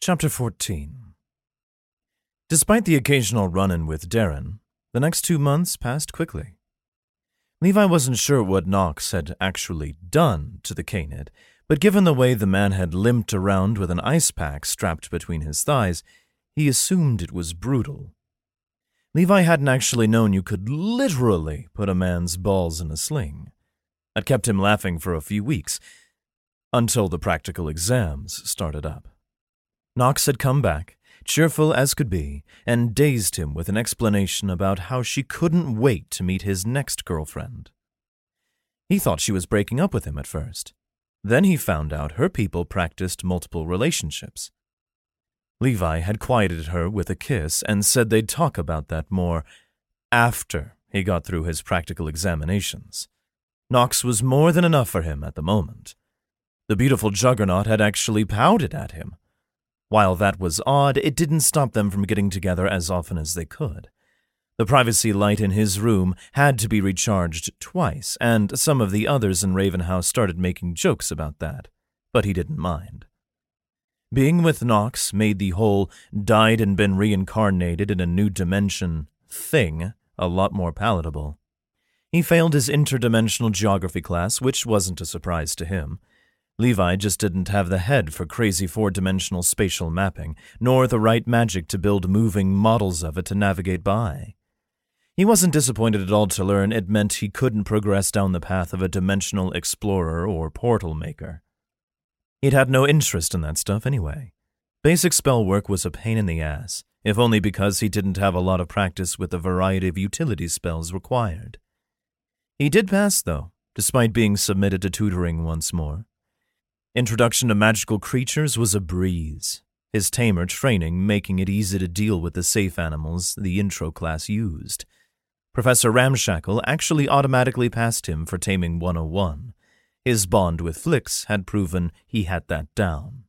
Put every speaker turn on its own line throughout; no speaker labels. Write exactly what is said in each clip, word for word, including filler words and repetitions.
Chapter fourteen. Despite the occasional run-in with Darren, the next two months passed quickly. Levi wasn't sure what Knox had actually done to the Canid, but given the way the man had limped around with an ice pack strapped between his thighs, he assumed it was brutal. Levi hadn't actually known you could literally put a man's balls in a sling. That kept him laughing for a few weeks, until the practical exams started up. Knox had come back, cheerful as could be, and dazed him with an explanation about how she couldn't wait to meet his next girlfriend. He thought she was breaking up with him at first. Then he found out her people practiced multiple relationships. Levi had quieted her with a kiss and said they'd talk about that more after he got through his practical examinations. Knox was more than enough for him at the moment. The beautiful juggernaut had actually pouted at him. While that was odd, it didn't stop them from getting together as often as they could. The privacy light in his room had to be recharged twice, and some of the others in Raven House started making jokes about that, but he didn't mind. Being with Knox made the whole died and been reincarnated in a new dimension thing a lot more palatable. He failed his interdimensional geography class, which wasn't a surprise to him. Levi just didn't have the head for crazy four-dimensional spatial mapping, nor the right magic to build moving models of it to navigate by. He wasn't disappointed at all to learn it meant he couldn't progress down the path of a dimensional explorer or portal maker. He'd had no interest in that stuff anyway. Basic spell work was a pain in the ass, if only because he didn't have a lot of practice with the variety of utility spells required. He did pass, though, despite being submitted to tutoring once more. Introduction to magical creatures was a breeze, his tamer training making it easy to deal with the safe animals the intro class used. Professor Ramshackle actually automatically passed him for Taming one oh one. His bond with Flix had proven he had that down.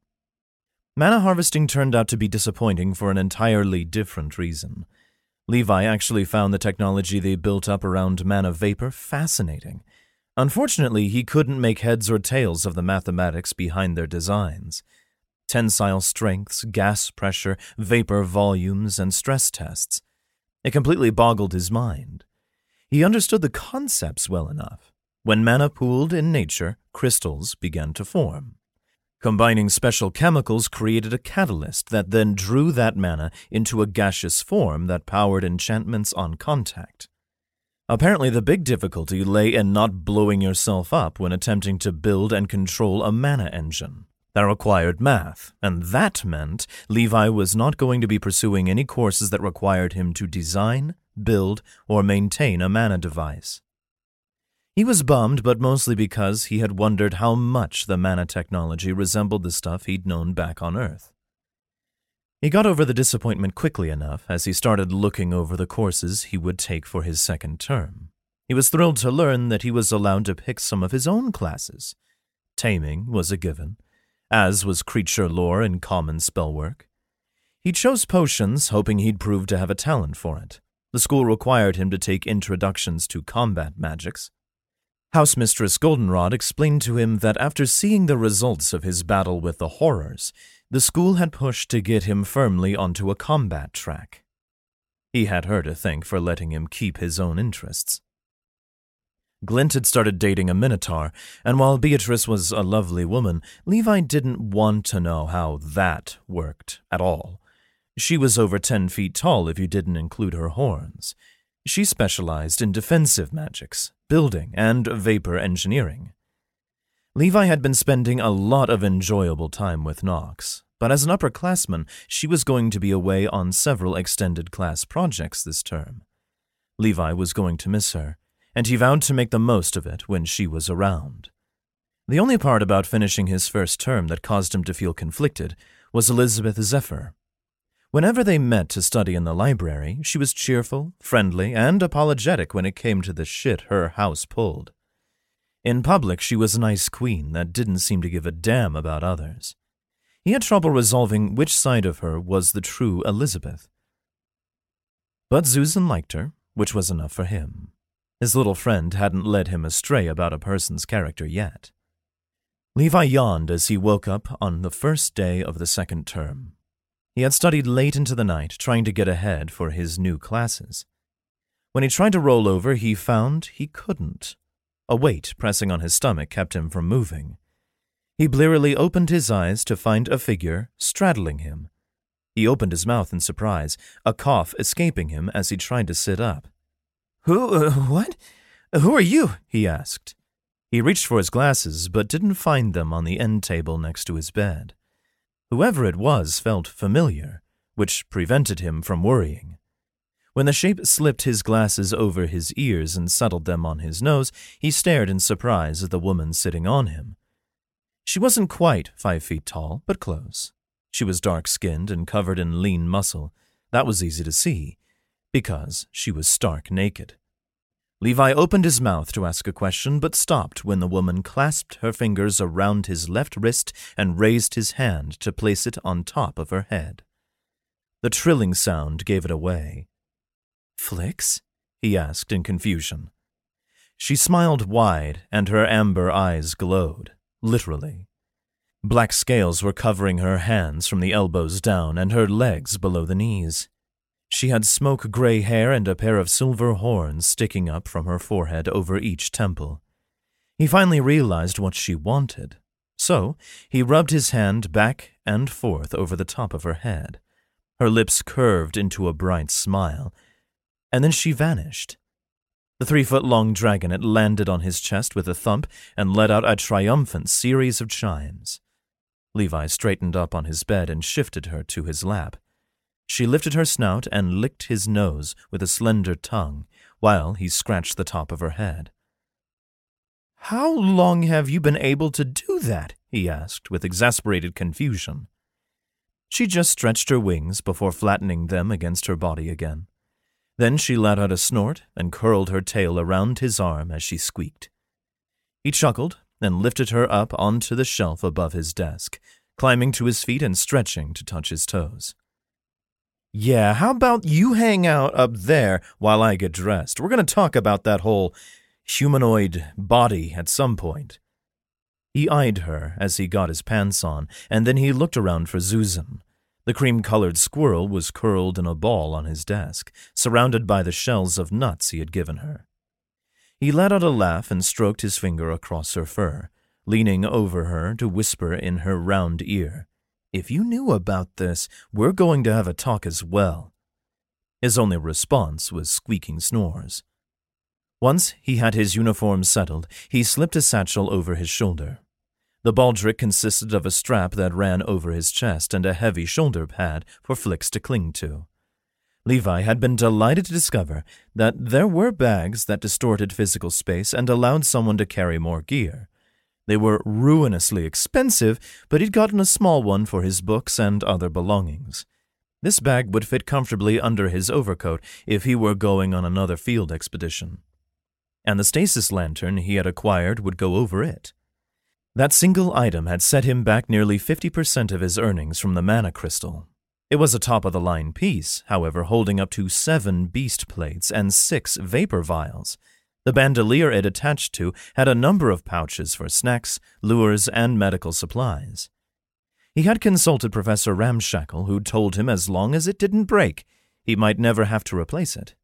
Mana harvesting turned out to be disappointing for an entirely different reason. Levi actually found the technology they built up around mana vapor fascinating. Unfortunately, he couldn't make heads or tails of the mathematics behind their designs. Tensile strengths, gas pressure, vapor volumes, and stress tests. It completely boggled his mind. He understood the concepts well enough. When mana pooled in nature, crystals began to form. Combining special chemicals created a catalyst that then drew that mana into a gaseous form that powered enchantments on contact. Apparently, the big difficulty lay in not blowing yourself up when attempting to build and control a mana engine. That required math, and that meant Levi was not going to be pursuing any courses that required him to design, build, or maintain a mana device. He was bummed, but mostly because he had wondered how much the mana technology resembled the stuff he'd known back on Earth. He got over the disappointment quickly enough as he started looking over the courses he would take for his second term. He was thrilled to learn that he was allowed to pick some of his own classes. Taming was a given, as was creature lore and common spellwork. He chose potions, hoping he'd prove to have a talent for it. The school required him to take introductions to combat magics. Housemistress Goldenrod explained to him that after seeing the results of his battle with the horrors, the school had pushed to get him firmly onto a combat track. He had her to thank for letting him keep his own interests. Glint had started dating a Minotaur, and while Beatrice was a lovely woman, Levi didn't want to know how that worked at all. She was over ten feet tall if you didn't include her horns. She specialized in defensive magics, building, and vapor engineering. Levi had been spending a lot of enjoyable time with Knox, but as an upperclassman, she was going to be away on several extended class projects this term. Levi was going to miss her, and he vowed to make the most of it when she was around. The only part about finishing his first term that caused him to feel conflicted was Elizabeth Zephyr. Whenever they met to study in the library, she was cheerful, friendly, and apologetic when it came to the shit her house pulled. In public, she was a nice queen that didn't seem to give a damn about others. He had trouble resolving which side of her was the true Elizabeth. But Zuzan liked her, which was enough for him. His little friend hadn't led him astray about a person's character yet. Levi yawned as he woke up on the first day of the second term. He had studied late into the night, trying to get ahead for his new classes. When he tried to roll over, he found he couldn't. A weight pressing on his stomach kept him from moving. He blearily opened his eyes to find a figure straddling him. He opened his mouth in surprise, a cough escaping him as he tried to sit up. Who, uh, what? Who are you? He asked. He reached for his glasses, but didn't find them on the end table next to his bed. Whoever it was felt familiar, which prevented him from worrying. When the shape slipped his glasses over his ears and settled them on his nose, he stared in surprise at the woman sitting on him. She wasn't quite five feet tall, but close. She was dark-skinned and covered in lean muscle. That was easy to see, because she was stark naked. Levi opened his mouth to ask a question, but stopped when the woman clasped her fingers around his left wrist and raised his hand to place it on top of her head. The trilling sound gave it away. "Flix?" he asked in confusion. She smiled wide, and her amber eyes glowed, literally. Black scales were covering her hands from the elbows down and her legs below the knees. She had smoke-gray hair and a pair of silver horns sticking up from her forehead over each temple. He finally realized what she wanted, so he rubbed his hand back and forth over the top of her head. Her lips curved into a bright smile, and then she vanished. The three-foot-long dragonet landed on his chest with a thump and let out a triumphant series of chimes. Levi straightened up on his bed and shifted her to his lap. She lifted her snout and licked his nose with a slender tongue, while he scratched the top of her head. "How long have you been able to do that?" he asked with exasperated confusion. She just stretched her wings before flattening them against her body again. Then she let out a snort and curled her tail around his arm as she squeaked. He chuckled and lifted her up onto the shelf above his desk, climbing to his feet and stretching to touch his toes. "Yeah, how about you hang out up there while I get dressed? We're going to talk about that whole humanoid body at some point." He eyed her as he got his pants on, and then he looked around for Zuzan. The cream-colored squirrel was curled in a ball on his desk, surrounded by the shells of nuts he had given her. He let out a laugh and stroked his finger across her fur, leaning over her to whisper in her round ear, "If you knew about this, we're going to have a talk as well." His only response was squeaking snores. Once he had his uniform settled, he slipped a satchel over his shoulder. The baldric consisted of a strap that ran over his chest and a heavy shoulder pad for Flix to cling to. Levi had been delighted to discover that there were bags that distorted physical space and allowed someone to carry more gear. They were ruinously expensive, but he'd gotten a small one for his books and other belongings. This bag would fit comfortably under his overcoat if he were going on another field expedition. And the stasis lantern he had acquired would go over it. That single item had set him back nearly fifty percent of his earnings from the mana crystal. It was a top-of-the-line piece, however, holding up to seven beast plates and six vapor vials. The bandolier it attached to had a number of pouches for snacks, lures, and medical supplies. He had consulted Professor Ramshackle, who told him as long as it didn't break, he might never have to replace it.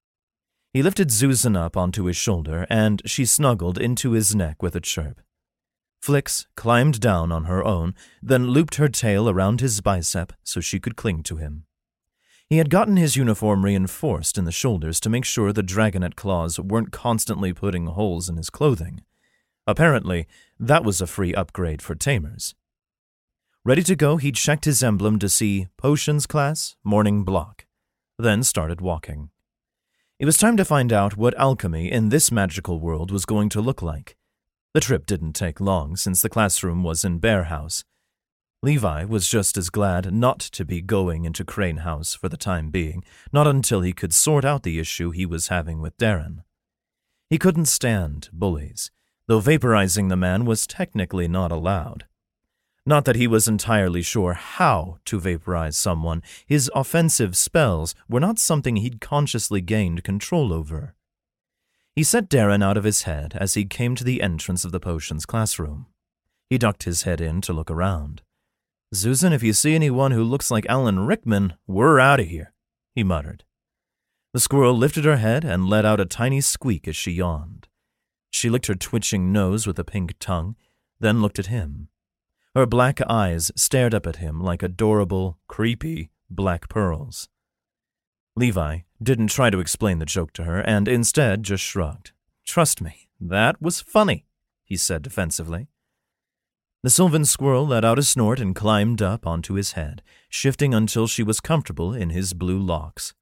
He lifted Zuzan up onto his shoulder, and she snuggled into his neck with a chirp. Flix climbed down on her own, then looped her tail around his bicep so she could cling to him. He had gotten his uniform reinforced in the shoulders to make sure the dragonet claws weren't constantly putting holes in his clothing. Apparently, that was a free upgrade for tamers. Ready to go, he checked his emblem to see Potions Class, Morning Block, then started walking. It was time to find out what alchemy in this magical world was going to look like. The trip didn't take long, since the classroom was in Bear House. Levi was just as glad not to be going into Crane House for the time being, not until he could sort out the issue he was having with Darren. He couldn't stand bullies, though vaporizing the man was technically not allowed. Not that he was entirely sure how to vaporize someone, his offensive spells were not something he'd consciously gained control over. He set Darren out of his head as he came to the entrance of the potions classroom. He ducked his head in to look around. "Susan, if you see anyone who looks like Alan Rickman, we're out of here," he muttered. The squirrel lifted her head and let out a tiny squeak as she yawned. She licked her twitching nose with a pink tongue, then looked at him. Her black eyes stared up at him like adorable, creepy black pearls. Levi didn't try to explain the joke to her and instead just shrugged. "Trust me, that was funny," he said defensively. The sylvan squirrel let out a snort and climbed up onto his head, shifting until she was comfortable in his blue locks.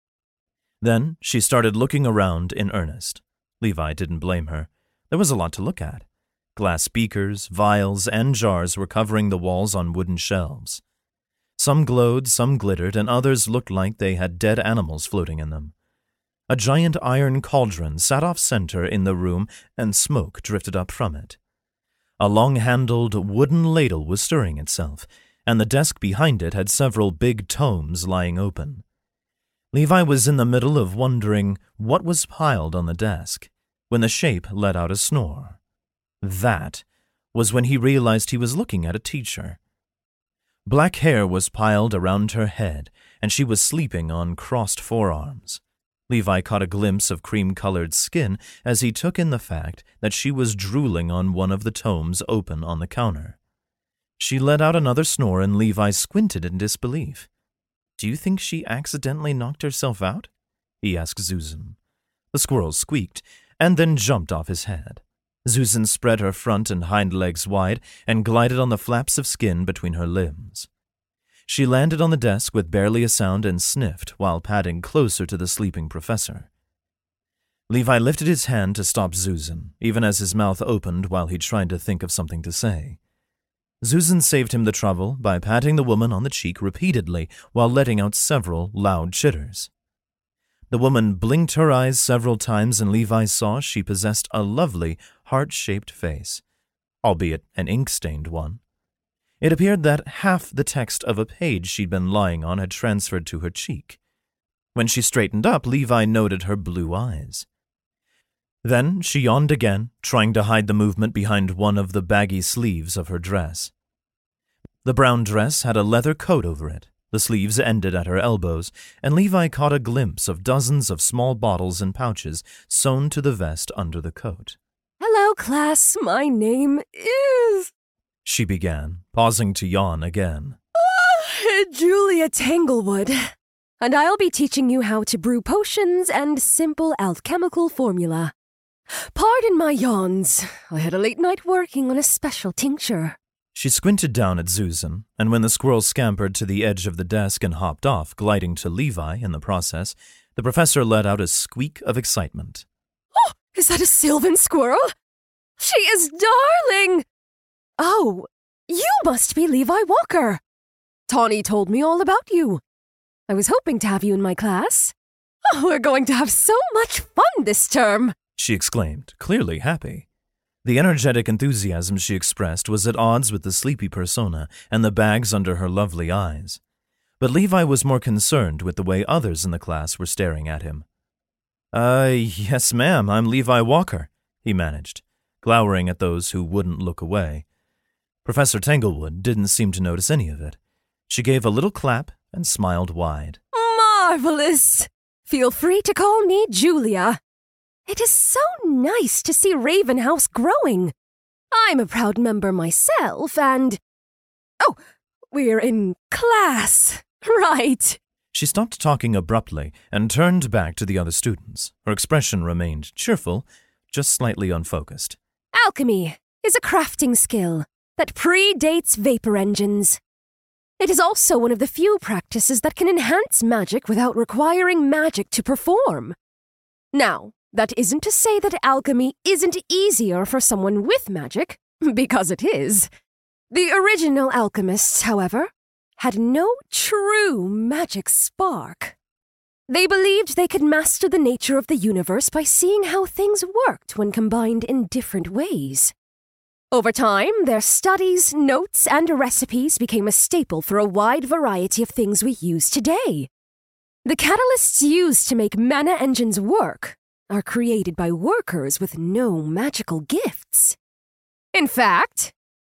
Then she started looking around in earnest. Levi didn't blame her. There was a lot to look at. Glass beakers, vials, and jars were covering the walls on wooden shelves. Some glowed, some glittered, and others looked like they had dead animals floating in them. A giant iron cauldron sat off center in the room, and smoke drifted up from it. A long-handled wooden ladle was stirring itself, and the desk behind it had several big tomes lying open. Levi was in the middle of wondering what was piled on the desk when the shape let out a snore. That was when he realized he was looking at a teacher. Black hair was piled around her head, and she was sleeping on crossed forearms. Levi caught a glimpse of cream-colored skin as he took in the fact that she was drooling on one of the tomes open on the counter. She let out another snore, and Levi squinted in disbelief. "Do you think she accidentally knocked herself out?" he asked Susan. The squirrel squeaked and then jumped off his head. Susan spread her front and hind legs wide and glided on the flaps of skin between her limbs. She landed on the desk with barely a sound and sniffed while padding closer to the sleeping professor. Levi lifted his hand to stop Susan, even as his mouth opened while he tried to think of something to say. Susan saved him the trouble by patting the woman on the cheek repeatedly while letting out several loud chitters. The woman blinked her eyes several times, and Levi saw she possessed a lovely, heart-shaped face, albeit an ink-stained one. It appeared that half the text of a page she'd been lying on had transferred to her cheek. When she straightened up, Levi noted her blue eyes. Then she yawned again, trying to hide the movement behind one of the baggy sleeves of her dress. The brown dress had a leather coat over it. The sleeves ended at her elbows, and Levi caught a glimpse of dozens of small bottles and pouches sewn to the vest under the coat.
"Hello, class. My name is..."
she began, pausing to yawn again.
Uh, Julia Tanglewood. And I'll be teaching you how to brew potions and simple alchemical formula. Pardon my yawns. I had a late night working on a special tincture.
She squinted down at Susan, and when the squirrel scampered to the edge of the desk and hopped off, gliding to Levi in the process, the professor let out a squeak of excitement.
"Oh, is that a sylvan squirrel? She is darling! Oh, you must be Levi Walker. Tawny told me all about you. I was hoping to have you in my class. Oh, we're going to have so much fun this term,"
she exclaimed, clearly happy. The energetic enthusiasm she expressed was at odds with the sleepy persona and the bags under her lovely eyes. But Levi was more concerned with the way others in the class were staring at him. Uh, yes, ma'am, I'm Levi Walker, he managed, glowering at those who wouldn't look away. Professor Tanglewood didn't seem to notice any of it. She gave a little clap and smiled wide.
"Marvelous! Feel free to call me Julia. It is so nice to see Raven House growing. I'm a proud member myself, and... Oh, we're in class, right?"
She stopped talking abruptly and turned back to the other students. Her expression remained cheerful, just slightly unfocused.
"Alchemy is a crafting skill that predates vapor engines. It is also one of the few practices that can enhance magic without requiring magic to perform. Now, that isn't to say that alchemy isn't easier for someone with magic, because it is. The original alchemists, however, had no true magic spark. They believed they could master the nature of the universe by seeing how things worked when combined in different ways. Over time, their studies, notes, and recipes became a staple for a wide variety of things we use today. The catalysts used to make mana engines work are created by workers with no magical gifts. In fact,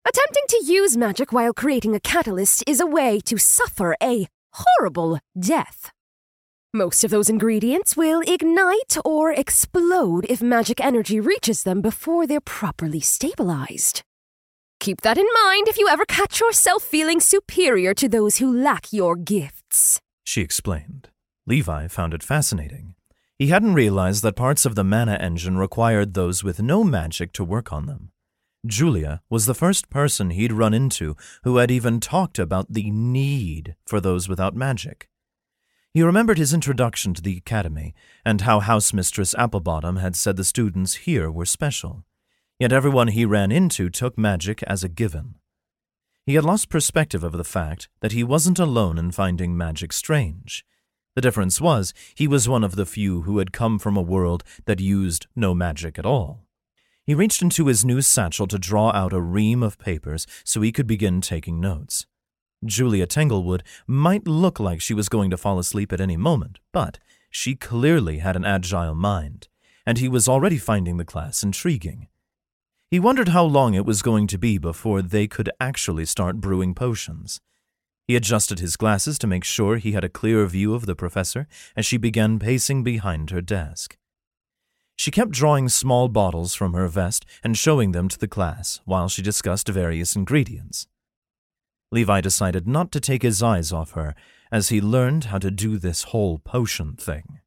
Attempting to use magic while creating a catalyst is a way to suffer a horrible death. Most of those ingredients will ignite or explode if magic energy reaches them before they're properly stabilized. Keep that in mind if you ever catch yourself feeling superior to those who lack your gifts,
she explained. Levi found it fascinating. He hadn't realized that parts of the mana engine required those with no magic to work on them. Julia was the first person he'd run into who had even talked about the need for those without magic. He remembered his introduction to the academy and how Housemistress Applebottom had said the students here were special. Yet everyone he ran into took magic as a given. He had lost perspective of the fact that he wasn't alone in finding magic strange. The difference was he was one of the few who had come from a world that used no magic at all. He reached into his new satchel to draw out a ream of papers so he could begin taking notes. Julia Tanglewood might look like she was going to fall asleep at any moment, but she clearly had an agile mind, and he was already finding the class intriguing. He wondered how long it was going to be before they could actually start brewing potions. He adjusted his glasses to make sure he had a clear view of the professor as she began pacing behind her desk. She kept drawing small bottles from her vest and showing them to the class while she discussed various ingredients. Levi decided not to take his eyes off her as he learned how to do this whole potion thing.